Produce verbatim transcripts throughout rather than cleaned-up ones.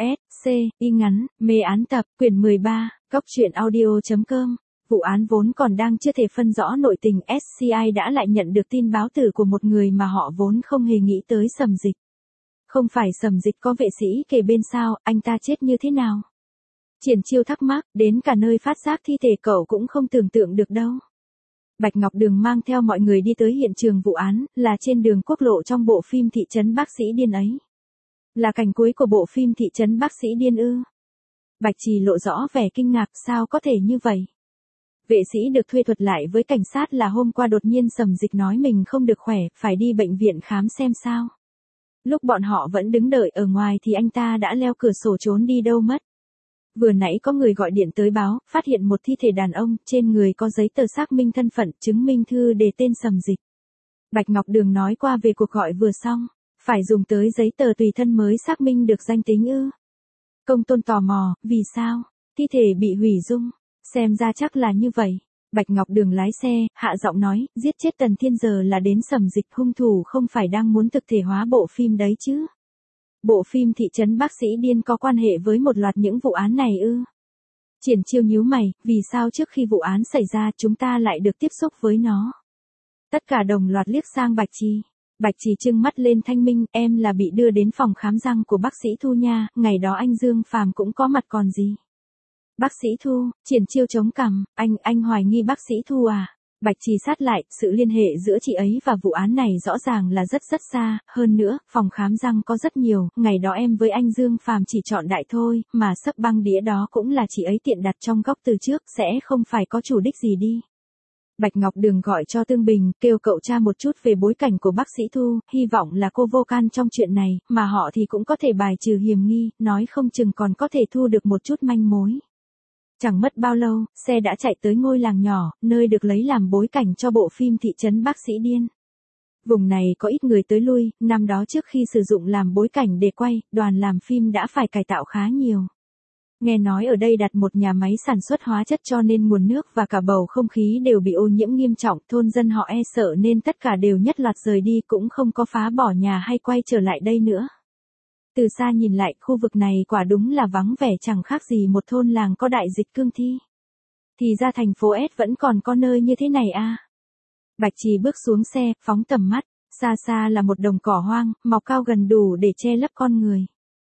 S, C, y ngắn, mê án tập, quyển mười ba, Cóc truyện audio.com. Vụ án vốn còn đang chưa thể phân rõ nội tình, ét xê i đã lại nhận được tin báo tử của một người mà họ vốn không hề nghĩ tới. Sầm Dịch. Không phải Sầm Dịch có vệ sĩ kề bên sao, anh ta chết như thế nào? Triển Chiêu thắc mắc, đến cả nơi phát xác thi thể cậu cũng không tưởng tượng được đâu. Bạch Ngọc Đường mang theo mọi người đi tới hiện trường vụ án, là trên đường quốc lộ trong bộ phim Thị trấn Bác sĩ điên ấy. Là cảnh cuối của bộ phim Thị trấn Bác sĩ điên ư? Bạch Trì lộ rõ vẻ kinh ngạc, sao có thể như vậy? Vệ sĩ được thuê thuật lại với cảnh sát là hôm qua đột nhiên Sầm Dịch nói mình không được khỏe, phải đi bệnh viện khám xem sao. Lúc bọn họ vẫn đứng đợi ở ngoài thì anh ta đã leo cửa sổ trốn đi đâu mất. Vừa nãy có người gọi điện tới báo, phát hiện một thi thể đàn ông, trên người có giấy tờ xác minh thân phận, chứng minh thư đề tên Sầm Dịch. Bạch Ngọc Đường nói qua về cuộc gọi vừa xong, phải dùng tới giấy tờ tùy thân mới xác minh được danh tính ư? Công Tôn tò mò, vì sao? Thi thể bị hủy dung, xem ra chắc là như vậy. Bạch Ngọc Đường lái xe, hạ giọng nói, giết chết Tần Thiên giờ là đến Sầm Dịch, hung thủ không phải đang muốn thực thể hóa bộ phim đấy chứ? Bộ phim Thị trấn Bác sĩ điên có quan hệ với một loạt những vụ án này ư? Triển Chiêu nhíu mày, vì sao trước khi vụ án xảy ra chúng ta lại được tiếp xúc với nó? Tất cả đồng loạt liếc sang Bạch Trì. Bạch Trì trừng mắt lên thanh minh, em là bị đưa đến phòng khám răng của bác sĩ Thu nha, ngày đó anh Dương Phàm cũng có mặt còn gì. Bác sĩ Thu, Triển Chiêu chống cằm, anh, anh hoài nghi bác sĩ Thu à? Bạch Trì sát lại, sự liên hệ giữa chị ấy và vụ án này rõ ràng là rất rất xa, hơn nữa, phòng khám răng có rất nhiều, ngày đó em với anh Dương Phàm chỉ chọn đại thôi, mà sấp băng đĩa đó cũng là chị ấy tiện đặt trong góc từ trước, sẽ không phải có chủ đích gì đi. Bạch Ngọc Đường gọi cho Tương Bình, kêu cậu tra một chút về bối cảnh của bác sĩ Thu, hy vọng là cô vô can trong chuyện này, mà họ thì cũng có thể bài trừ hiểm nghi, nói không chừng còn có thể thu được một chút manh mối. Chẳng mất bao lâu, xe đã chạy tới ngôi làng nhỏ, nơi được lấy làm bối cảnh cho bộ phim Thị trấn Bác sĩ điên. Vùng này có ít người tới lui, năm đó trước khi sử dụng làm bối cảnh để quay, đoàn làm phim đã phải cải tạo khá nhiều. Nghe nói ở đây đặt một nhà máy sản xuất hóa chất cho nên nguồn nước và cả bầu không khí đều bị ô nhiễm nghiêm trọng, thôn dân họ e sợ nên tất cả đều nhất loạt rời đi, cũng không có phá bỏ nhà hay quay trở lại đây nữa. Từ xa nhìn lại, khu vực này quả đúng là vắng vẻ, chẳng khác gì một thôn làng có đại dịch cương thi. Thì ra thành phố S vẫn còn có nơi như thế này à? Bạch Trì bước xuống xe, phóng tầm mắt, xa xa là một đồng cỏ hoang, mọc cao gần đủ để che lấp con người.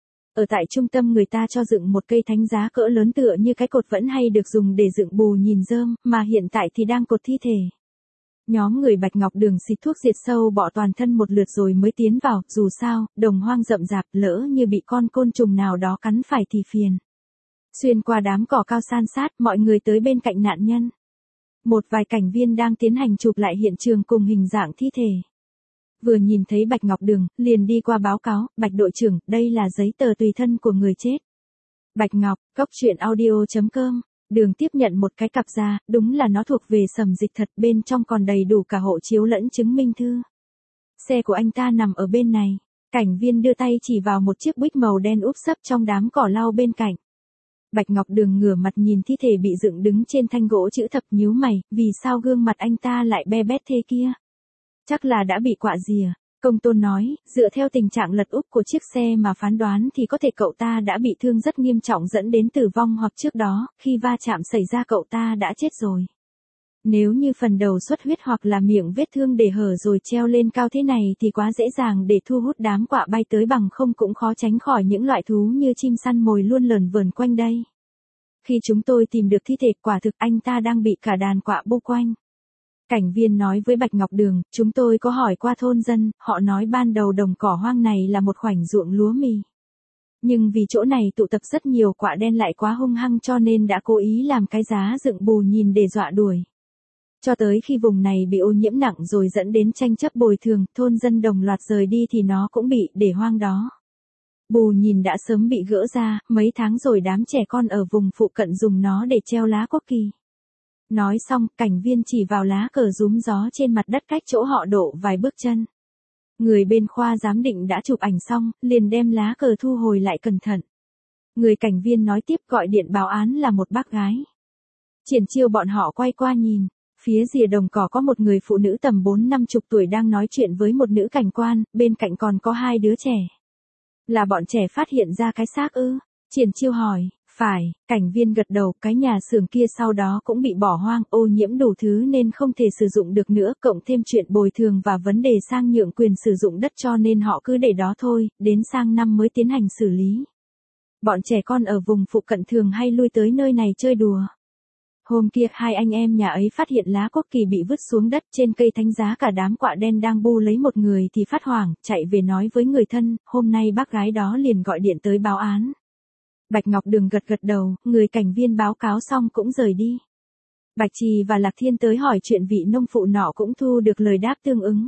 Ở tại trung tâm người ta cho dựng một cây thánh giá cỡ lớn tựa như cái cột vẫn hay được dùng để dựng bù nhìn rơm, mà hiện tại thì đang cột thi thể. Nhóm người Bạch Ngọc Đường xịt thuốc diệt sâu bọ toàn thân một lượt rồi mới tiến vào, dù sao, đồng hoang rậm rạp, lỡ như bị con côn trùng nào đó cắn phải thì phiền. Xuyên qua đám cỏ cao san sát, mọi người tới bên cạnh nạn nhân. Một vài cảnh viên đang tiến hành chụp lại hiện trường cùng hình dạng thi thể. Vừa nhìn thấy Bạch Ngọc Đường, liền đi qua báo cáo, Bạch đội trưởng, đây là giấy tờ tùy thân của người chết. Bạch Ngọc, Cóc truyện audio.com. Đường tiếp nhận một cái cặp ra, đúng là nó thuộc về Sầm Dịch thật, bên trong còn đầy đủ cả hộ chiếu lẫn chứng minh thư. Xe của anh ta nằm ở bên này. Cảnh viên đưa tay chỉ vào một chiếc Buick màu đen úp sấp trong đám cỏ lau bên cạnh. Bạch Ngọc Đường ngửa mặt nhìn thi thể bị dựng đứng trên thanh gỗ chữ thập, nhíu mày, vì sao gương mặt anh ta lại be bét thế kia? Chắc là đã bị quạ rìa. Công Tôn nói, dựa theo tình trạng lật úp của chiếc xe mà phán đoán thì có thể cậu ta đã bị thương rất nghiêm trọng dẫn đến tử vong, hoặc trước đó, khi va chạm xảy ra cậu ta đã chết rồi. Nếu như phần đầu xuất huyết hoặc là miệng vết thương để hở rồi treo lên cao thế này thì quá dễ dàng để thu hút đám quạ bay tới, bằng không cũng khó tránh khỏi những loại thú như chim săn mồi luôn lờn vờn quanh đây. Khi chúng tôi tìm được thi thể, quả thực anh ta đang bị cả đàn quạ bu quanh. Cảnh viên nói với Bạch Ngọc Đường, chúng tôi có hỏi qua thôn dân, họ nói ban đầu đồng cỏ hoang này là một khoảnh ruộng lúa mì. Nhưng vì chỗ này tụ tập rất nhiều quạ đen lại quá hung hăng cho nên đã cố ý làm cái giá dựng bù nhìn để dọa đuổi. Cho tới khi vùng này bị ô nhiễm nặng rồi dẫn đến tranh chấp bồi thường, thôn dân đồng loạt rời đi thì nó cũng bị để hoang đó. Bù nhìn đã sớm bị gỡ ra, mấy tháng rồi đám trẻ con ở vùng phụ cận dùng nó để treo lá quốc kỳ. Nói xong, cảnh viên chỉ vào lá cờ rúm gió trên mặt đất cách chỗ họ độ vài bước chân. Người bên khoa giám định đã chụp ảnh xong, liền đem lá cờ thu hồi lại cẩn thận. Người cảnh viên nói tiếp, gọi điện báo án là một bác gái. Triển Chiêu bọn họ quay qua nhìn, phía rìa đồng cỏ có một người phụ nữ tầm bốn năm chục tuổi đang nói chuyện với một nữ cảnh quan, bên cạnh còn có hai đứa trẻ. Là bọn trẻ phát hiện ra cái xác ư? Triển Chiêu hỏi. Phải, cảnh viên gật đầu, cái nhà xưởng kia sau đó cũng bị bỏ hoang, ô nhiễm đủ thứ nên không thể sử dụng được nữa, cộng thêm chuyện bồi thường và vấn đề sang nhượng quyền sử dụng đất cho nên họ cứ để đó thôi, đến sang năm mới tiến hành xử lý. Bọn trẻ con ở vùng phụ cận thường hay lui tới nơi này chơi đùa. Hôm kia hai anh em nhà ấy phát hiện lá quốc kỳ bị vứt xuống đất, trên cây thánh giá cả đám quạ đen đang bu lấy một người thì phát hoảng, chạy về nói với người thân, hôm nay bác gái đó liền gọi điện tới báo án. Bạch Ngọc Đường gật gật đầu, người cảnh viên báo cáo xong cũng rời đi. Bạch Trì và Lạc Thiên tới hỏi chuyện vị nông phụ nọ cũng thu được lời đáp tương ứng.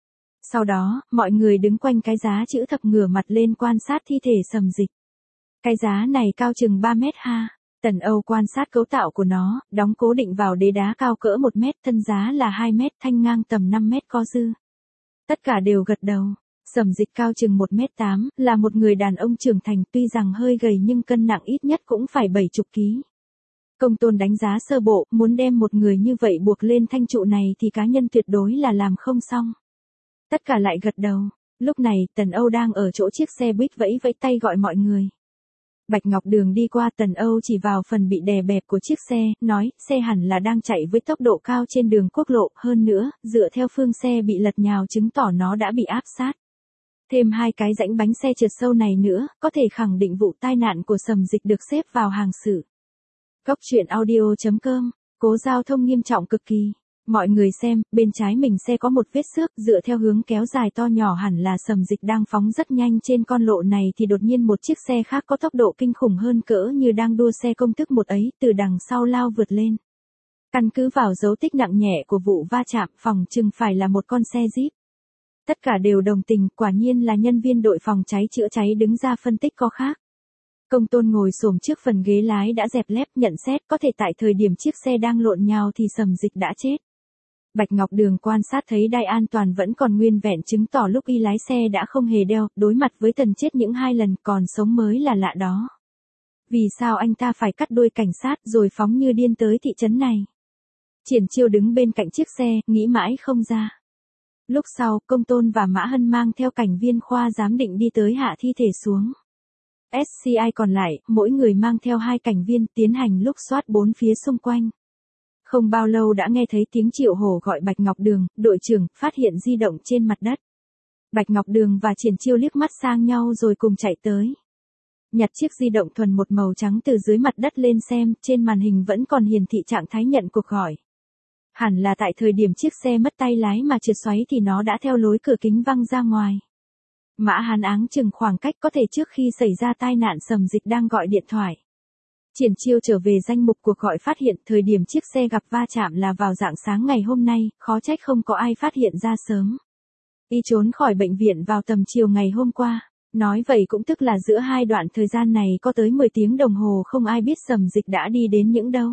Sau đó, mọi người đứng quanh cái giá chữ thập ngửa mặt lên quan sát thi thể Sầm Dịch. Cái giá này cao chừng ba mét ha. Tần Âu quan sát cấu tạo của nó, đóng cố định vào đế đá cao cỡ một mét, thân giá là hai mét, thanh ngang tầm năm mét có dư. Tất cả đều gật đầu. Sầm Dịch cao chừng một mét tám, là một người đàn ông trưởng thành, tuy rằng hơi gầy nhưng cân nặng ít nhất cũng phải bảy chục ký. Công Tôn đánh giá sơ bộ, muốn đem một người như vậy buộc lên thanh trụ này thì cá nhân tuyệt đối là làm không xong. Tất cả lại gật đầu. Lúc này, Tần Âu đang ở chỗ chiếc xe buýt vẫy vẫy tay gọi mọi người. Bạch Ngọc Đường đi qua, Tần Âu chỉ vào phần bị đè bẹp của chiếc xe, nói, xe hẳn là đang chạy với tốc độ cao trên đường quốc lộ, hơn nữa, dựa theo phương xe bị lật nhào chứng tỏ nó đã bị áp sát. Thêm hai cái rãnh bánh xe trượt sâu này nữa, có thể khẳng định vụ tai nạn của Sầm Dịch được xếp vào hàng sử. Góc truyện audio chấm com, cố giao thông nghiêm trọng cực kỳ. Mọi người xem, bên trái mình xe có một vết xước, dựa theo hướng kéo dài to nhỏ hẳn là Sầm Dịch đang phóng rất nhanh trên con lộ này thì đột nhiên một chiếc xe khác có tốc độ kinh khủng hơn cỡ như đang đua xe công thức một ấy, từ đằng sau lao vượt lên. Căn cứ vào dấu tích nặng nhẹ của vụ va chạm, phòng chừng phải là một con xe Jeep. Tất cả đều đồng tình, quả nhiên là nhân viên đội phòng cháy chữa cháy đứng ra phân tích có khác. Công Tôn ngồi xổm trước phần ghế lái đã dẹp lép, nhận xét có thể tại thời điểm chiếc xe đang lộn nhào thì Sầm Dịch đã chết. Bạch Ngọc Đường quan sát thấy đai an toàn vẫn còn nguyên vẹn, chứng tỏ lúc y lái xe đã không hề đeo, đối mặt với tần chết những hai lần, còn sống mới là lạ đó. Vì sao anh ta phải cắt đuôi cảnh sát rồi phóng như điên tới thị trấn này? Triển Chiêu đứng bên cạnh chiếc xe, nghĩ mãi không ra. Lúc sau, Công Tôn và Mã Hân mang theo cảnh viên khoa giám định đi tới hạ thi thể xuống. ét xê i còn lại, mỗi người mang theo hai cảnh viên tiến hành lục soát bốn phía xung quanh. Không bao lâu đã nghe thấy tiếng Triệu Hổ gọi Bạch Ngọc Đường, đội trưởng, phát hiện di động trên mặt đất. Bạch Ngọc Đường và Triển Chiêu liếc mắt sang nhau rồi cùng chạy tới. Nhặt chiếc di động thuần một màu trắng từ dưới mặt đất lên xem, trên màn hình vẫn còn hiển thị trạng thái nhận cuộc gọi. Hẳn là tại thời điểm chiếc xe mất tay lái mà trượt xoáy thì nó đã theo lối cửa kính văng ra ngoài. Mã Hán áng chừng khoảng cách có thể trước khi xảy ra tai nạn Sầm Dịch đang gọi điện thoại. Triển Chiêu trở về danh mục cuộc gọi phát hiện thời điểm chiếc xe gặp va chạm là vào rạng sáng ngày hôm nay, khó trách không có ai phát hiện ra sớm. Y trốn khỏi bệnh viện vào tầm chiều ngày hôm qua. Nói vậy cũng tức là giữa hai đoạn thời gian này có tới mười tiếng đồng hồ không ai biết Sầm Dịch đã đi đến những đâu.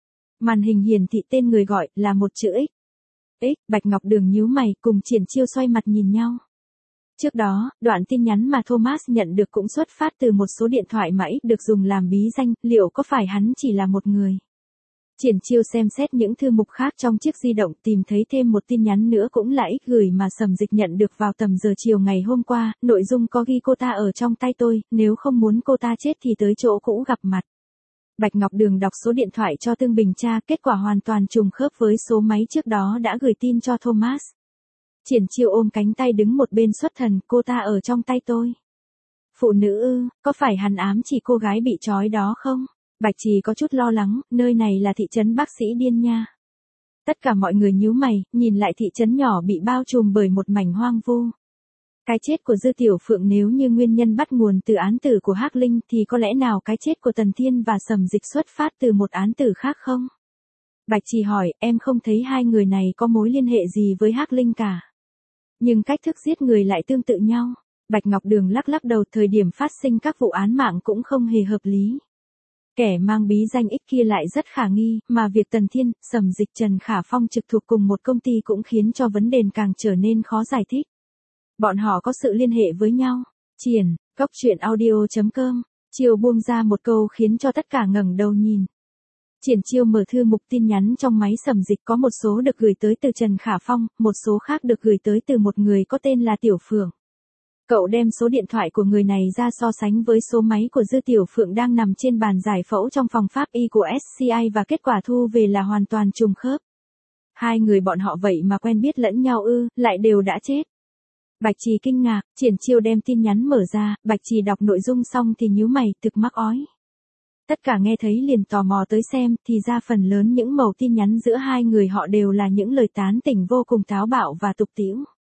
Màn hình hiển thị tên người gọi là một chữ X. X, Bạch Ngọc Đường nhíu mày cùng Triển Chiêu xoay mặt nhìn nhau. Trước đó, đoạn tin nhắn mà Thomas nhận được cũng xuất phát từ một số điện thoại mà X được dùng làm bí danh, liệu có phải hắn chỉ là một người? Triển Chiêu xem xét những thư mục khác trong chiếc di động tìm thấy thêm một tin nhắn nữa cũng là X gửi mà Sầm Dịch nhận được vào tầm giờ chiều ngày hôm qua, nội dung có ghi cô ta ở trong tay tôi, nếu không muốn cô ta chết thì tới chỗ cũ gặp mặt. Bạch Ngọc Đường đọc số điện thoại cho Tương Bình tra, kết quả hoàn toàn trùng khớp với số máy trước đó đã gửi tin cho Thomas. Triển Chiêu ôm cánh tay đứng một bên xuất thần, cô ta ở trong tay tôi. Phụ nữ ư, có phải hắn ám chỉ cô gái bị trói đó không? Bạch Trì có chút lo lắng, nơi này là thị trấn bác sĩ điên nha. Tất cả mọi người nhíu mày, nhìn lại thị trấn nhỏ bị bao trùm bởi một mảnh hoang vu. Cái chết của Dư Tiểu Phượng nếu như nguyên nhân bắt nguồn từ án tử của Hắc Linh thì có lẽ nào cái chết của Tần Thiên và Sầm Dịch xuất phát từ một án tử khác không? Bạch Trì hỏi, em không thấy hai người này có mối liên hệ gì với Hắc Linh cả. Nhưng cách thức giết người lại tương tự nhau. Bạch Ngọc Đường lắc lắc đầu, thời điểm phát sinh các vụ án mạng cũng không hề hợp lý. Kẻ mang bí danh X kia lại rất khả nghi, mà việc Tần Thiên, Sầm Dịch, Trần Khả Phong trực thuộc cùng một công ty cũng khiến cho vấn đề càng trở nên khó giải thích. Bọn họ có sự liên hệ với nhau. Triển, góc truyện audio chấm com, Chiêu buông ra một câu khiến cho tất cả ngẩng đầu nhìn. Triển Chiêu mở thư mục tin nhắn trong máy Sầm Dịch, có một số được gửi tới từ Trần Khả Phong, một số khác được gửi tới từ một người có tên là Tiểu Phượng. Cậu đem số điện thoại của người này ra so sánh với số máy của Dư Tiểu Phượng đang nằm trên bàn giải phẫu trong phòng pháp y của ét xê i và kết quả thu về là hoàn toàn trùng khớp. Hai người bọn họ vậy mà quen biết lẫn nhau ư, lại đều đã chết. Bạch Trì kinh ngạc, Triển Chiêu đem tin nhắn mở ra, Bạch Trì đọc nội dung xong thì nhíu mày, thực mắc ói. Tất cả nghe thấy liền tò mò tới xem, thì ra phần lớn những mẩu tin nhắn giữa hai người họ đều là những lời tán tỉnh vô cùng táo bạo và tục tĩu.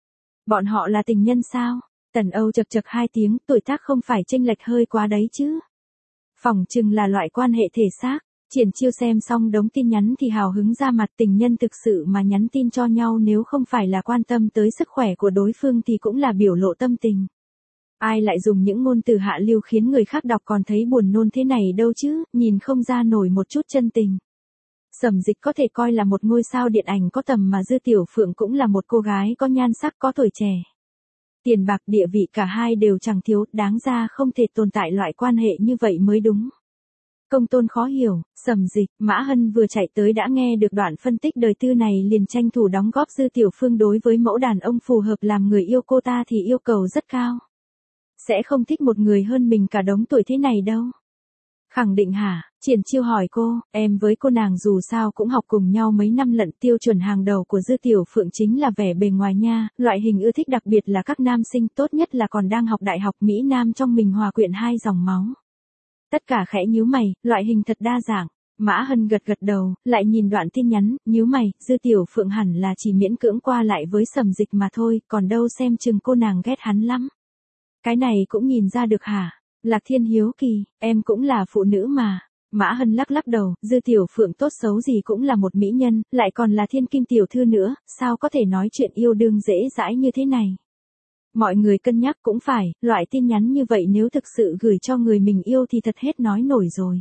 Bọn họ là tình nhân sao? Tần Âu chật chật hai tiếng, tuổi tác không phải chênh lệch hơi quá đấy chứ. Phỏng chừng là loại quan hệ thể xác. Triển Chiêu xem xong đống tin nhắn thì hào hứng ra mặt, tình nhân thực sự mà nhắn tin cho nhau nếu không phải là quan tâm tới sức khỏe của đối phương thì cũng là biểu lộ tâm tình. Ai lại dùng những ngôn từ hạ lưu khiến người khác đọc còn thấy buồn nôn thế này đâu chứ, nhìn không ra nổi một chút chân tình. Sầm Dịch có thể coi là một ngôi sao điện ảnh có tầm mà Dư Tiểu Phượng cũng là một cô gái có nhan sắc có tuổi trẻ. Tiền bạc địa vị cả hai đều chẳng thiếu, đáng ra không thể tồn tại loại quan hệ như vậy mới đúng. Công Tôn khó hiểu, Sầm Dịch, Mã Hân vừa chạy tới đã nghe được đoạn phân tích đời tư này liền tranh thủ đóng góp. Dư Tiểu Phương đối với mẫu đàn ông phù hợp làm người yêu cô ta thì yêu cầu rất cao. Sẽ không thích một người hơn mình cả đống tuổi thế này đâu. Khẳng định hả? Triển Chiêu hỏi cô, em với cô nàng dù sao cũng học cùng nhau mấy năm lận. Tiêu chuẩn hàng đầu của Dư Tiểu Phượng chính là vẻ bề ngoài nha, loại hình ưa thích đặc biệt là các nam sinh, tốt nhất là còn đang học đại học. Mỹ Nam trong mình hòa quyện hai dòng máu. Tất cả khẽ nhíu mày, loại hình thật đa dạng. Mã Hân gật gật đầu, lại nhìn đoạn tin nhắn, nhíu mày, Dư Tiểu Phượng hẳn là chỉ miễn cưỡng qua lại với Sầm Dịch mà thôi, còn đâu xem chừng cô nàng ghét hắn lắm. Cái này cũng nhìn ra được hả? Lạc Thiên hiếu kỳ, em cũng là phụ nữ mà. Mã Hân lắc lắc đầu, Dư Tiểu Phượng tốt xấu gì cũng là một mỹ nhân, lại còn là thiên kim tiểu thư nữa, sao có thể nói chuyện yêu đương dễ dãi như thế này. Mọi người cân nhắc cũng phải, loại tin nhắn như vậy nếu thực sự gửi cho người mình yêu thì thật hết nói nổi rồi.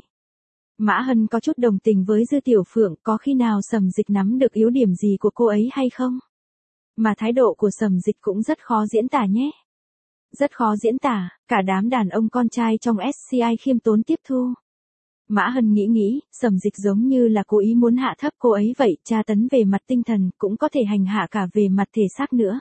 Mã Hân có chút đồng tình với Dư Tiểu Phượng, có khi nào Sầm Dịch nắm được yếu điểm gì của cô ấy hay không? Mà thái độ của Sầm Dịch cũng rất khó diễn tả nhé. Rất khó diễn tả, cả đám đàn ông con trai trong ét xê i khiêm tốn tiếp thu. Mã Hân nghĩ nghĩ, Sầm Dịch giống như là cố ý muốn hạ thấp cô ấy vậy, tra tấn về mặt tinh thần, cũng có thể hành hạ cả về mặt thể xác nữa.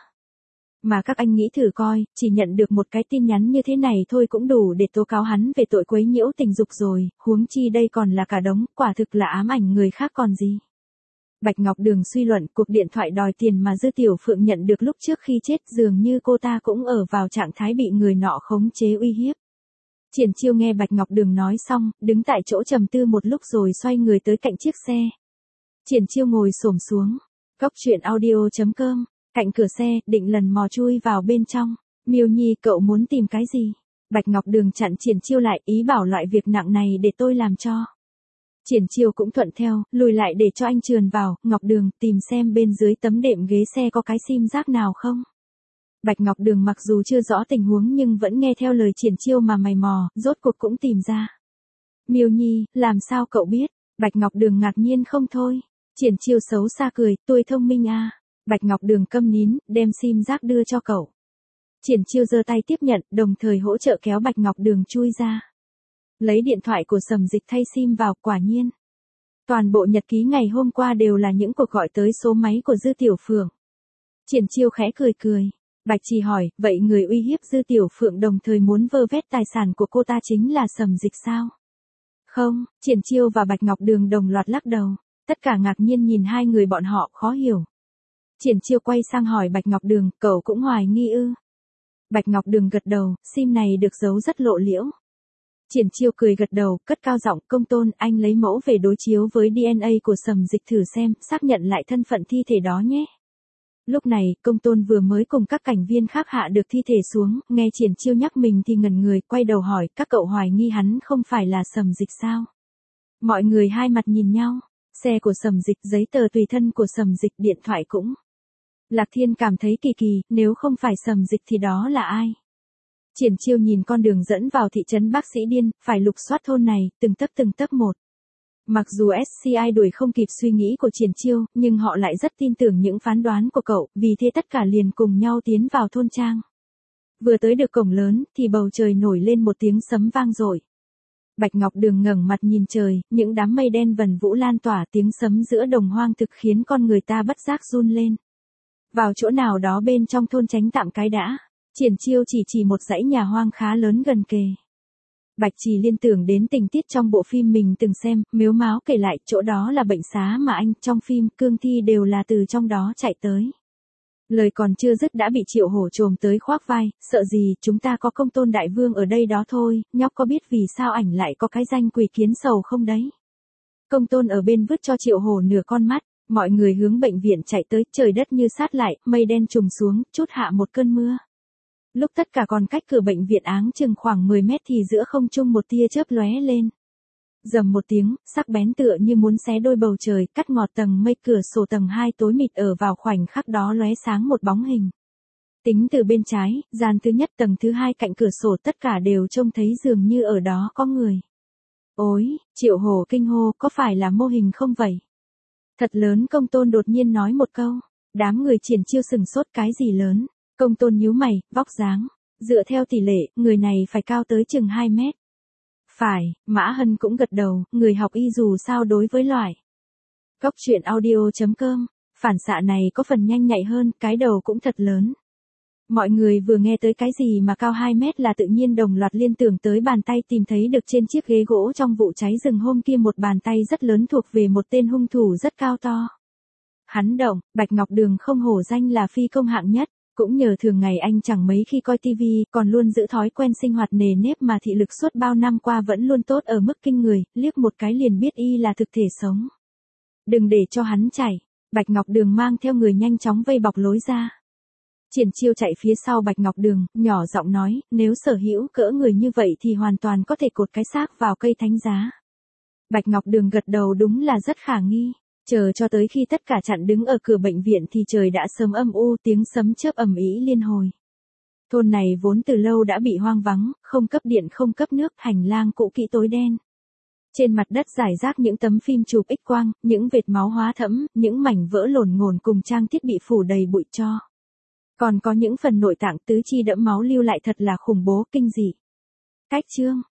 Mà các anh nghĩ thử coi, chỉ nhận được một cái tin nhắn như thế này thôi cũng đủ để tố cáo hắn về tội quấy nhiễu tình dục rồi, huống chi đây còn là cả đống, quả thực là ám ảnh người khác còn gì. Bạch Ngọc Đường suy luận cuộc điện thoại đòi tiền mà Dư Tiểu Phượng nhận được lúc trước khi chết dường như cô ta cũng ở vào trạng thái bị người nọ khống chế uy hiếp. Triển Chiêu nghe Bạch Ngọc Đường nói xong, đứng tại chỗ trầm tư một lúc rồi xoay người tới cạnh chiếc xe. Triển Chiêu ngồi xổm xuống, góc truyện audio chấm com, cạnh cửa xe, định lần mò chui vào bên trong. Miêu Nhi, cậu muốn tìm cái gì? Bạch Ngọc Đường chặn Triển Chiêu lại, ý bảo loại việc nặng này để tôi làm cho. Triển Chiêu cũng thuận theo, lùi lại để cho anh trườn vào. Ngọc Đường, tìm xem bên dưới tấm đệm ghế xe có cái sim giác nào không. Bạch Ngọc Đường mặc dù chưa rõ tình huống nhưng vẫn nghe theo lời Triển Chiêu mà mày mò, rốt cuộc cũng tìm ra. Miêu Nhi, làm sao cậu biết? Bạch Ngọc Đường ngạc nhiên không thôi. Triển Chiêu xấu xa cười, tôi thông minh à. Bạch Ngọc Đường câm nín, đem sim giác đưa cho cậu. Triển Chiêu giơ tay tiếp nhận, đồng thời hỗ trợ kéo Bạch Ngọc Đường chui ra. Lấy điện thoại của Sầm Dịch thay sim vào, quả nhiên. Toàn bộ nhật ký ngày hôm qua đều là những cuộc gọi tới số máy của Dư Tiểu Phượng. Triển Chiêu khẽ cười cười. Bạch Trì hỏi, vậy người uy hiếp Dư Tiểu Phượng đồng thời muốn vơ vét tài sản của cô ta chính là Sầm Dịch sao? Không, Triển Chiêu và Bạch Ngọc Đường đồng loạt lắc đầu. Tất cả ngạc nhiên nhìn hai người bọn họ, khó hiểu. Triển Chiêu quay sang hỏi Bạch Ngọc Đường, cậu cũng hoài nghi ư? Bạch Ngọc Đường gật đầu, sim này được giấu rất lộ liễu. Triển Chiêu cười gật đầu, cất cao giọng, Công Tôn, anh lấy mẫu về đối chiếu với đê en a của Sầm Dịch thử xem, xác nhận lại thân phận thi thể đó nhé. Lúc này, Công Tôn vừa mới cùng các cảnh viên khác hạ được thi thể xuống, nghe Triển Chiêu nhắc mình thì ngẩn người, quay đầu hỏi, các cậu hoài nghi hắn không phải là Sầm Dịch sao? Mọi người hai mặt nhìn nhau, xe của Sầm Dịch, giấy tờ tùy thân của Sầm Dịch, điện thoại cũng. Lạc Thiên cảm thấy kỳ kỳ, nếu không phải Sầm Dịch thì đó là ai? Triển Chiêu nhìn con đường dẫn vào thị trấn Bác Sĩ Điên, phải lục soát thôn này, từng tấc từng tấc một. Mặc dù ét xê i đuổi không kịp suy nghĩ của Triển Chiêu, nhưng họ lại rất tin tưởng những phán đoán của cậu, vì thế tất cả liền cùng nhau tiến vào thôn trang. Vừa tới được cổng lớn, thì bầu trời nổi lên một tiếng sấm vang dội. Bạch Ngọc Đường ngẩng mặt nhìn trời, những đám mây đen vần vũ lan tỏa, tiếng sấm giữa đồng hoang thực khiến con người ta bất giác run lên. Vào chỗ nào đó bên trong thôn tránh tạm cái đã. Triển Chiêu chỉ chỉ một dãy nhà hoang khá lớn gần kề. Bạch Trì liên tưởng đến tình tiết trong bộ phim mình từng xem, mếu máo kể lại chỗ đó là bệnh xá mà anh trong phim cương thi đều là từ trong đó chạy tới. Lời còn chưa dứt đã bị Triệu Hổ trồm tới khoác vai, sợ gì chúng ta có Công Tôn đại vương ở đây đó thôi, nhóc có biết vì sao ảnh lại có cái danh quỷ kiến sầu không đấy? Công Tôn ở bên vứt cho Triệu Hổ nửa con mắt, mọi người hướng bệnh viện chạy tới, trời đất như sát lại, mây đen trùm xuống, chút hạ một cơn mưa. Lúc tất cả còn cách cửa bệnh viện áng chừng khoảng mười mét thì giữa không trung một tia chớp lóe lên. Rầm một tiếng, sắc bén tựa như muốn xé đôi bầu trời, cắt ngọt tầng mây cửa sổ tầng hai tối mịt ở vào khoảnh khắc đó lóe sáng một bóng hình. Tính từ bên trái, gian thứ nhất tầng thứ hai cạnh cửa sổ tất cả đều trông thấy dường như ở đó có người. Ôi, Triệu Hổ kinh hô, có phải là mô hình không vậy? Thật lớn. Công Tôn đột nhiên nói một câu. Đám người Triển Chiêu sừng sốt, cái gì lớn? Công Tôn nhíu mày, vóc dáng. Dựa theo tỷ lệ, người này phải cao tới chừng hai mét. Phải, Mã Hân cũng gật đầu, người học y dù sao đối với loại. Cốc truyện audio chấm com, phản xạ này có phần nhanh nhạy hơn, cái đầu cũng thật lớn. Mọi người vừa nghe tới cái gì mà cao hai mét là tự nhiên đồng loạt liên tưởng tới bàn tay tìm thấy được trên chiếc ghế gỗ trong vụ cháy rừng hôm kia, một bàn tay rất lớn thuộc về một tên hung thủ rất cao to. Hắn Động, Bạch Ngọc Đường không hổ danh là phi công hạng nhất. Cũng nhờ thường ngày anh chẳng mấy khi coi tivi, còn luôn giữ thói quen sinh hoạt nề nếp mà thị lực suốt bao năm qua vẫn luôn tốt ở mức kinh người, liếc một cái liền biết y là thực thể sống. Đừng để cho hắn chạy, Bạch Ngọc Đường mang theo người nhanh chóng vây bọc lối ra. Triển Chiêu chạy phía sau Bạch Ngọc Đường, nhỏ giọng nói, nếu sở hữu cỡ người như vậy thì hoàn toàn có thể cột cái xác vào cây thánh giá. Bạch Ngọc Đường gật đầu, đúng là rất khả nghi. Chờ cho tới khi tất cả chặn đứng ở cửa bệnh viện thì trời đã sớm âm u, tiếng sấm chớp ầm ĩ liên hồi. Thôn này vốn từ lâu đã bị hoang vắng, không cấp điện không cấp nước, hành lang cũ kỹ tối đen. Trên mặt đất rải rác những tấm phim chụp X quang, những vệt máu hóa thẫm, những mảnh vỡ lổn ngổn cùng trang thiết bị phủ đầy bụi tro. Còn có những phần nội tạng tứ chi đẫm máu lưu lại thật là khủng bố, kinh dị. Cách chương